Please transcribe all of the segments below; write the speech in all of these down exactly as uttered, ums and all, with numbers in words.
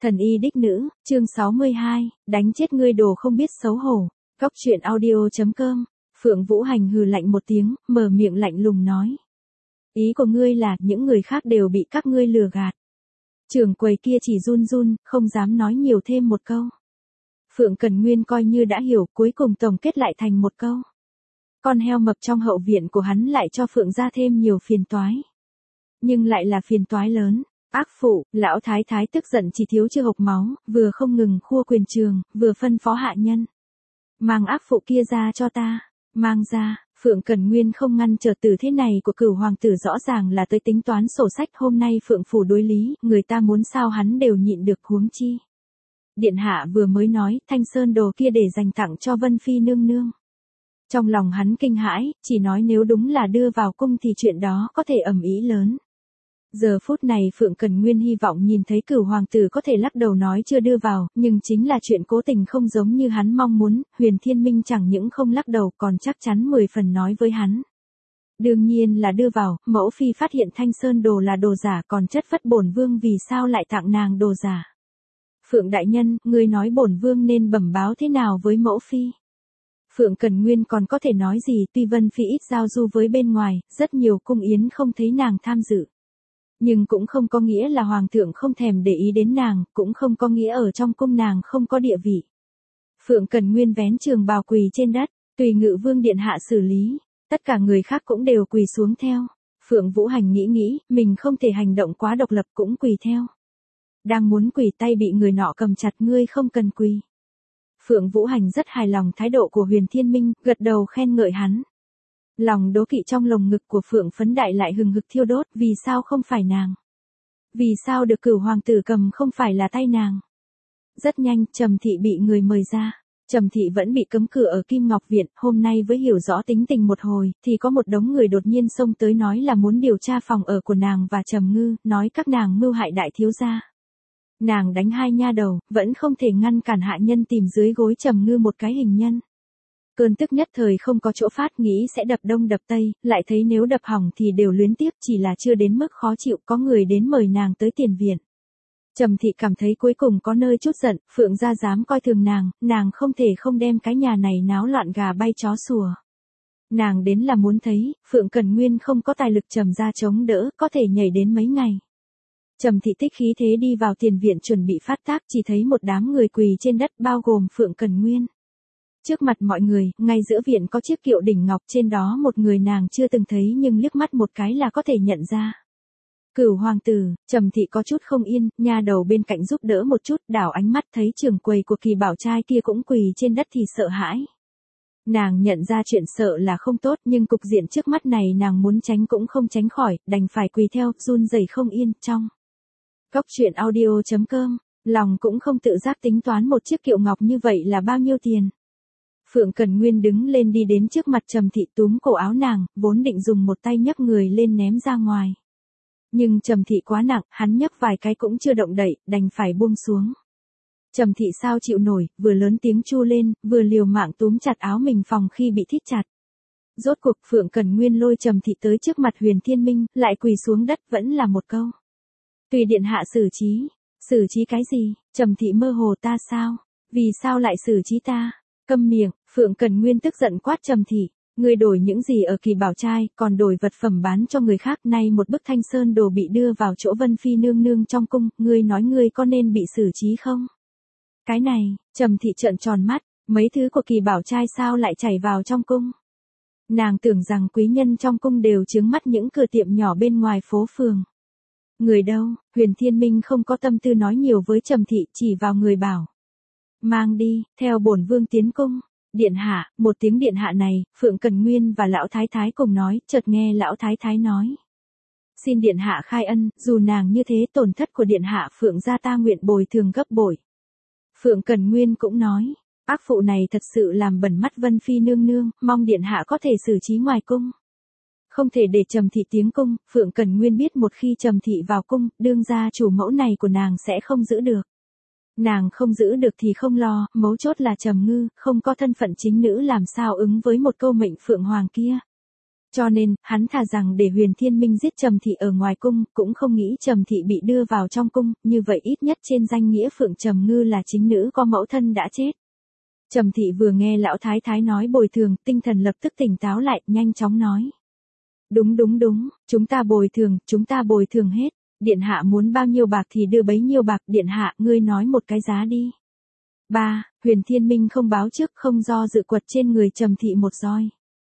Thần y đích nữ, chương sáu mươi hai, đánh chết ngươi đồ không biết xấu hổ. Góc truyện audio.com, Phượng Vũ Hành hừ lạnh một tiếng, mở miệng lạnh lùng nói. Ý của ngươi là, những người khác đều bị các ngươi lừa gạt. Trưởng quầy kia chỉ run run, không dám nói nhiều thêm một câu. Phượng Cần Nguyên coi như đã hiểu, cuối cùng tổng kết lại thành một câu. Con heo mập trong hậu viện của hắn lại cho Phượng gia thêm nhiều phiền toái. Nhưng lại là phiền toái lớn. Ác phụ, lão thái thái tức giận chỉ thiếu chưa hộc máu, vừa không ngừng khua quyền trường, vừa phân phó hạ nhân. Mang ác phụ kia ra cho ta, mang ra, Phượng Cần Nguyên không ngăn trở tử thế này của cửu hoàng tử rõ ràng là tới tính toán sổ sách hôm nay Phượng phủ đối lý, người ta muốn sao hắn đều nhịn được huống chi. Điện hạ vừa mới nói, thanh sơn đồ kia để dành tặng cho Vân Phi nương nương. Trong lòng hắn kinh hãi, chỉ nói nếu đúng là đưa vào cung thì chuyện đó có thể ầm ĩ lớn. Giờ phút này Phượng Cần Nguyên hy vọng nhìn thấy cửu hoàng tử có thể lắc đầu nói chưa đưa vào, nhưng chính là chuyện cố tình không giống như hắn mong muốn, Huyền Thiên Minh chẳng những không lắc đầu còn chắc chắn mười phần nói với hắn. Đương nhiên là đưa vào, mẫu phi phát hiện thanh sơn đồ là đồ giả còn chất vất bổn vương vì sao lại tặng nàng đồ giả. Phượng đại nhân, ngươi nói bổn vương nên bẩm báo thế nào với mẫu phi? Phượng Cần Nguyên còn có thể nói gì tuy Vân Phi ít giao du với bên ngoài, rất nhiều cung yến không thấy nàng tham dự. Nhưng cũng không có nghĩa là hoàng thượng không thèm để ý đến nàng, cũng không có nghĩa ở trong cung nàng không có địa vị. Phượng Cần Nguyên vén trường bào quỳ trên đất, tùy ngự vương điện hạ xử lý, tất cả người khác cũng đều quỳ xuống theo. Phượng Vũ Hành nghĩ nghĩ, mình không thể hành động quá độc lập cũng quỳ theo. Đang muốn quỳ tay bị người nọ cầm chặt ngươi không cần quỳ. Phượng Vũ Hành rất hài lòng thái độ của Huyền Thiên Minh, gật đầu khen ngợi hắn. Lòng đố kỵ trong lồng ngực của Phượng Phấn Đại lại hừng hực thiêu đốt, vì sao không phải nàng? Vì sao được cửu hoàng tử cầm không phải là tay nàng? Rất nhanh, Trầm Thị bị người mời ra. Trầm Thị vẫn bị cấm cửa ở Kim Ngọc Viện, hôm nay với hiểu rõ tính tình một hồi, thì có một đống người đột nhiên xông tới nói là muốn điều tra phòng ở của nàng và Trầm Ngư, nói các nàng mưu hại đại thiếu gia. Nàng đánh hai nha đầu, vẫn không thể ngăn cản hạ nhân tìm dưới gối Trầm Ngư một cái hình nhân. Cơn tức nhất thời không có chỗ phát nghĩ sẽ đập đông đập tây, lại thấy nếu đập hỏng thì đều luyến tiếp chỉ là chưa đến mức khó chịu có người đến mời nàng tới tiền viện. Trầm Thị cảm thấy cuối cùng có nơi chút giận, Phượng gia dám coi thường nàng, nàng không thể không đem cái nhà này náo loạn gà bay chó sủa. Nàng đến là muốn thấy, Phượng Cần Nguyên không có tài lực Trầm gia chống đỡ, có thể nhảy đến mấy ngày. Trầm Thị tích khí thế đi vào tiền viện chuẩn bị phát tác chỉ thấy một đám người quỳ trên đất bao gồm Phượng Cần Nguyên. Trước mặt mọi người, ngay giữa viện có chiếc kiệu đỉnh ngọc trên đó một người nàng chưa từng thấy nhưng liếc mắt một cái là có thể nhận ra. Cửu hoàng tử, Trầm Thị có chút không yên, nha đầu bên cạnh giúp đỡ một chút, đảo ánh mắt thấy trưởng quầy của Kỳ Bảo trai kia cũng quỳ trên đất thì sợ hãi. Nàng nhận ra chuyện sợ là không tốt nhưng cục diện trước mắt này nàng muốn tránh cũng không tránh khỏi, đành phải quỳ theo, run rẩy không yên, trong. Góc truyện audio.com, lòng cũng không tự giác tính toán một chiếc kiệu ngọc như vậy là bao nhiêu tiền. Phượng Cần Nguyên đứng lên đi đến trước mặt Trầm Thị túm cổ áo nàng, vốn định dùng một tay nhấc người lên ném ra ngoài. Nhưng Trầm Thị quá nặng, hắn nhấc vài cái cũng chưa động đậy, đành phải buông xuống. Trầm Thị sao chịu nổi, vừa lớn tiếng chu lên, vừa liều mạng túm chặt áo mình phòng khi bị thít chặt. Rốt cuộc Phượng Cần Nguyên lôi Trầm Thị tới trước mặt Huyền Thiên Minh, lại quỳ xuống đất vẫn là một câu. Tùy điện hạ xử trí, xử trí cái gì, Trầm Thị mơ hồ ta sao, vì sao lại xử trí ta? Câm miệng, Phượng Cần Nguyên tức giận quát Trầm Thị, ngươi đổi những gì ở Kỳ Bảo trai, còn đổi vật phẩm bán cho người khác, nay một bức thanh sơn đồ bị đưa vào chỗ Vân Phi nương nương trong cung, ngươi nói ngươi có nên bị xử trí không? Cái này, Trầm Thị trợn tròn mắt, mấy thứ của Kỳ Bảo trai sao lại chảy vào trong cung? Nàng tưởng rằng quý nhân trong cung đều chướng mắt những cửa tiệm nhỏ bên ngoài phố phường. Người đâu? Huyền Thiên Minh không có tâm tư nói nhiều với Trầm Thị, chỉ vào người bảo. Mang đi, theo bổn vương tiến cung. Điện hạ, một tiếng điện hạ này, Phượng Cần Nguyên và lão thái thái cùng nói, chợt nghe lão thái thái nói. Xin điện hạ khai ân, dù nàng như thế tổn thất của điện hạ Phượng gia ta nguyện bồi thường gấp bội. Phượng Cần Nguyên cũng nói, ác phụ này thật sự làm bẩn mắt Vân Phi nương nương, mong điện hạ có thể xử trí ngoài cung. Không thể để Trầm Thị tiến cung, Phượng Cần Nguyên biết một khi Trầm Thị vào cung, đương gia chủ mẫu này của nàng sẽ không giữ được. Nàng không giữ được thì không lo, mấu chốt là Trầm Ngư, không có thân phận chính nữ làm sao ứng với một câu mệnh Phượng Hoàng kia. Cho nên, hắn thà rằng để Huyền Thiên Minh giết Trầm Thị ở ngoài cung, cũng không nghĩ Trầm Thị bị đưa vào trong cung, như vậy ít nhất trên danh nghĩa Phượng Trầm Ngư là chính nữ có mẫu thân đã chết. Trầm Thị vừa nghe lão thái thái nói bồi thường, tinh thần lập tức tỉnh táo lại, nhanh chóng nói. Đúng đúng đúng, chúng ta bồi thường, chúng ta bồi thường hết. Điện hạ muốn bao nhiêu bạc thì đưa bấy nhiêu bạc, điện hạ, ngươi nói một cái giá đi. ba. Huyền Thiên Minh không báo trước, không do dự quật trên người Trầm Thị một roi.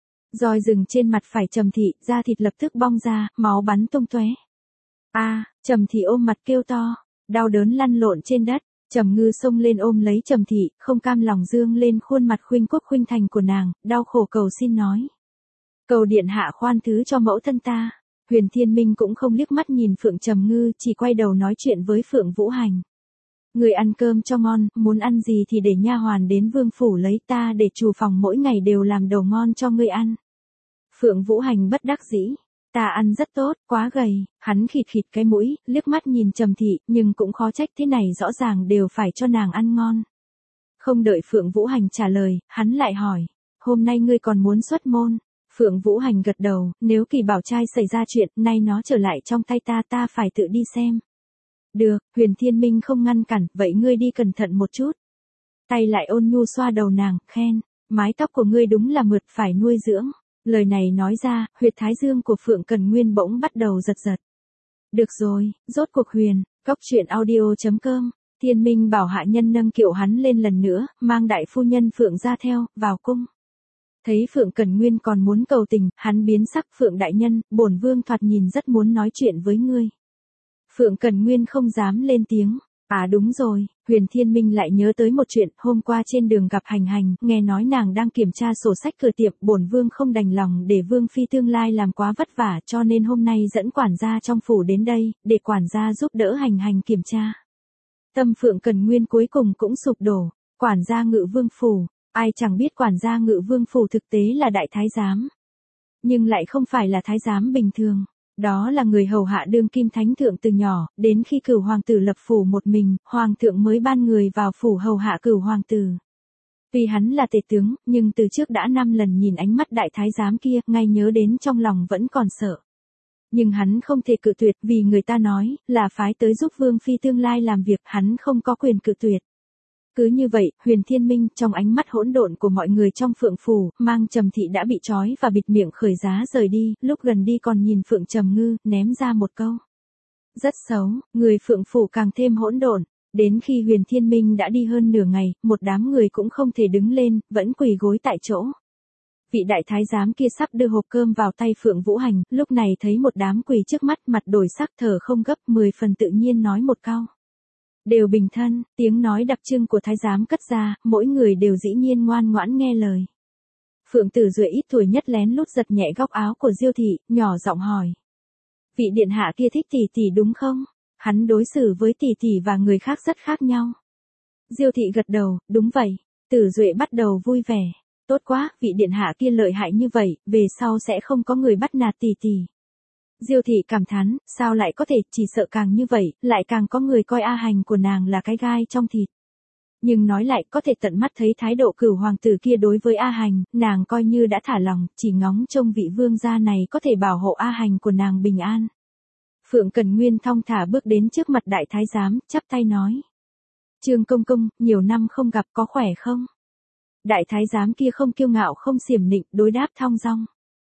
Roi dừng trên mặt phải Trầm Thị, da thịt lập tức bong ra, máu bắn tung tóe. A, à, Trầm Thị ôm mặt kêu to, đau đớn lăn lộn trên đất. Trầm Ngư xông lên ôm lấy Trầm Thị, không cam lòng dương lên khuôn mặt khuynh quốc khuynh thành của nàng, đau khổ cầu xin nói. Cầu điện hạ khoan thứ cho mẫu thân ta. Huyền Thiên Minh cũng không liếc mắt nhìn Phượng Trầm Ngư, chỉ quay đầu nói chuyện với Phượng Vũ Hành. Người ăn cơm cho ngon, muốn ăn gì thì để nha hoàn đến vương phủ lấy, ta để chủ phòng mỗi ngày đều làm đồ ngon cho ngươi ăn. Phượng Vũ Hành bất đắc dĩ. Ta ăn rất tốt, quá gầy, hắn khịt khịt cái mũi, liếc mắt nhìn Trầm Thị, nhưng cũng khó trách, thế này rõ ràng đều phải cho nàng ăn ngon. Không đợi Phượng Vũ Hành trả lời, hắn lại hỏi, hôm nay ngươi còn muốn xuất môn? Phượng Vũ Hành gật đầu, nếu Kỳ Bảo trai xảy ra chuyện, nay nó trở lại trong tay ta, ta phải tự đi xem. Được, Huyền Thiên Minh không ngăn cản, vậy ngươi đi cẩn thận một chút. Tay lại ôn nhu xoa đầu nàng, khen, mái tóc của ngươi đúng là mượt, phải nuôi dưỡng. Lời này nói ra, huyệt thái dương của Phượng Cần Nguyên bỗng bắt đầu giật giật. Được rồi, rốt cuộc Huyền, cóc truyện audio chấm com. Thiên Minh bảo hạ nhân nâng kiệu hắn lên lần nữa, mang đại phu nhân Phượng ra theo, vào cung. Thấy Phượng Cần Nguyên còn muốn cầu tình, hắn biến sắc. Phượng đại nhân, bổn vương thoạt nhìn rất muốn nói chuyện với ngươi. Phượng Cần Nguyên không dám lên tiếng. À đúng rồi, Huyền Thiên Minh lại nhớ tới một chuyện, hôm qua trên đường gặp Hành Hành, nghe nói nàng đang kiểm tra sổ sách cửa tiệm, bổn vương không đành lòng để vương phi tương lai làm quá vất vả, cho nên hôm nay dẫn quản gia trong phủ đến đây, để quản gia giúp đỡ Hành Hành kiểm tra. Tâm Phượng Cần Nguyên cuối cùng cũng sụp đổ, quản gia Ngự Vương phủ, ai chẳng biết quản gia Ngự Vương phủ thực tế là đại thái giám, nhưng lại không phải là thái giám bình thường. Đó là người hầu hạ đương kim thánh thượng từ nhỏ, đến khi cửu hoàng tử lập phủ một mình, hoàng thượng mới ban người vào phủ hầu hạ cửu hoàng tử. Tuy hắn là tể tướng, nhưng từ trước đã năm lần nhìn ánh mắt đại thái giám kia, ngay nhớ đến trong lòng vẫn còn sợ. Nhưng hắn không thể cự tuyệt, vì người ta nói, là phái tới giúp vương phi tương lai làm việc, hắn không có quyền cự tuyệt. Cứ như vậy, Huyền Thiên Minh, trong ánh mắt hỗn độn của mọi người trong Phượng phủ, mang Trầm Thị đã bị trói và bịt miệng khởi giá rời đi, lúc gần đi còn nhìn Phượng Trầm Ngư, ném ra một câu. Rất xấu, người Phượng phủ càng thêm hỗn độn. Đến khi Huyền Thiên Minh đã đi hơn nửa ngày, một đám người cũng không thể đứng lên, vẫn quỳ gối tại chỗ. Vị đại thái giám kia sắp đưa hộp cơm vào tay Phượng Vũ Hành, lúc này thấy một đám quỳ trước mắt, mặt đổi sắc, thở không gấp, mười phần tự nhiên nói một câu. Đều bình thân, tiếng nói đặc trưng của thái giám cất ra, mỗi người đều dĩ nhiên ngoan ngoãn nghe lời. Phượng Tử Duệ ít tuổi nhất lén lút giật nhẹ góc áo của Diêu Thị, nhỏ giọng hỏi. Vị điện hạ kia thích tỷ tỷ đúng không? Hắn đối xử với tỷ tỷ và người khác rất khác nhau. Diêu Thị gật đầu, đúng vậy. Tử Duệ bắt đầu vui vẻ. Tốt quá, vị điện hạ kia lợi hại như vậy, về sau sẽ không có người bắt nạt tỷ tỷ. Diêu Thị cảm thán, sao lại có thể, chỉ sợ càng như vậy, lại càng có người coi A Hành của nàng là cái gai trong thịt. Nhưng nói lại, có thể tận mắt thấy thái độ cửu hoàng tử kia đối với A Hành, nàng coi như đã thả lòng, chỉ ngóng trông vị vương gia này có thể bảo hộ A Hành của nàng bình an. Phượng Cần Nguyên thong thả bước đến trước mặt đại thái giám, chắp tay nói. Trương công công, nhiều năm không gặp, có khỏe không? Đại thái giám kia không kiêu ngạo không xiểm nịnh, đối đáp thong dong.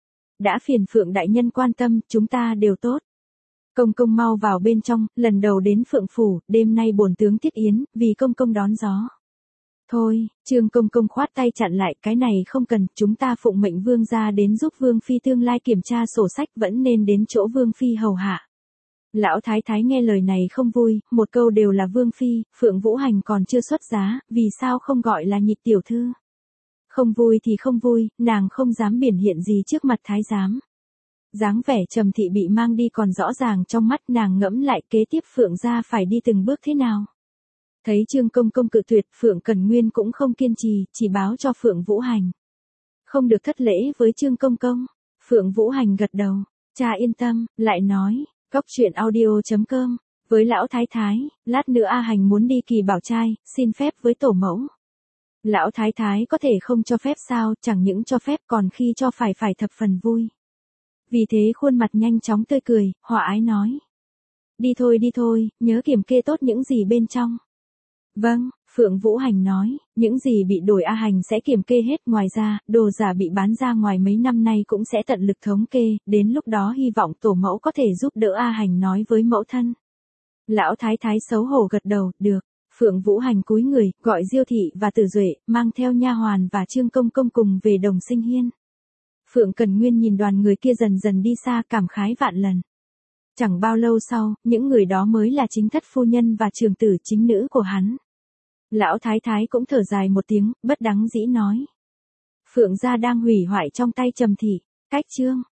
Đã phiền Phượng đại nhân quan tâm, chúng ta đều tốt. Công công mau vào bên trong, lần đầu đến Phượng phủ, đêm nay bổn tướng tiết yến, vì công công đón gió. Thôi, Trương công công khoát tay chặn lại, cái này không cần, chúng ta phụng mệnh vương gia đến giúp vương phi tương lai kiểm tra sổ sách, vẫn nên đến chỗ vương phi hầu hạ. Lão thái thái nghe lời này không vui, một câu đều là vương phi, Phượng Vũ Hành còn chưa xuất giá, vì sao không gọi là nhị tiểu thư? Không vui thì không vui, nàng không dám biểu hiện gì trước mặt thái giám. Dáng vẻ Trầm Thị bị mang đi còn rõ ràng trong mắt, nàng ngẫm lại kế tiếp Phượng gia phải đi từng bước thế nào. Thấy Trương công công cự tuyệt, Phượng Cần Nguyên cũng không kiên trì, chỉ báo cho Phượng Vũ Hành. Không được thất lễ với Trương công công. Phượng Vũ Hành gật đầu, cha yên tâm, lại nói, cóc truyện audio chấm com, với lão thái thái, lát nữa A Hành muốn đi Kỳ Bảo trai, xin phép với tổ mẫu. Lão thái thái có thể không cho phép sao, chẳng những cho phép còn khi cho phải phải thập phần vui. Vì thế khuôn mặt nhanh chóng tươi cười, hòa ái nói. Đi thôi đi thôi, nhớ kiểm kê tốt những gì bên trong. Vâng, Phượng Vũ Hành nói, những gì bị đổi A Hành sẽ kiểm kê hết, ngoài ra, đồ giả bị bán ra ngoài mấy năm nay cũng sẽ tận lực thống kê, đến lúc đó hy vọng tổ mẫu có thể giúp đỡ A Hành nói với mẫu thân. Lão thái thái xấu hổ gật đầu, được. Phượng Vũ Hành cúi người, gọi Diêu thị và Tử Duệ, mang theo nha hoàn và Trương Công Công cùng về Đồng Sinh Hiên. Phượng Cần Nguyên nhìn đoàn người kia dần dần đi xa, cảm khái vạn lần. Chẳng bao lâu sau, những người đó mới là chính thất phu nhân và trưởng tử chính nữ của hắn. Lão thái thái cũng thở dài một tiếng, bất đắng dĩ nói. Phượng gia đang hủy hoại trong tay Trầm thị. Cách chương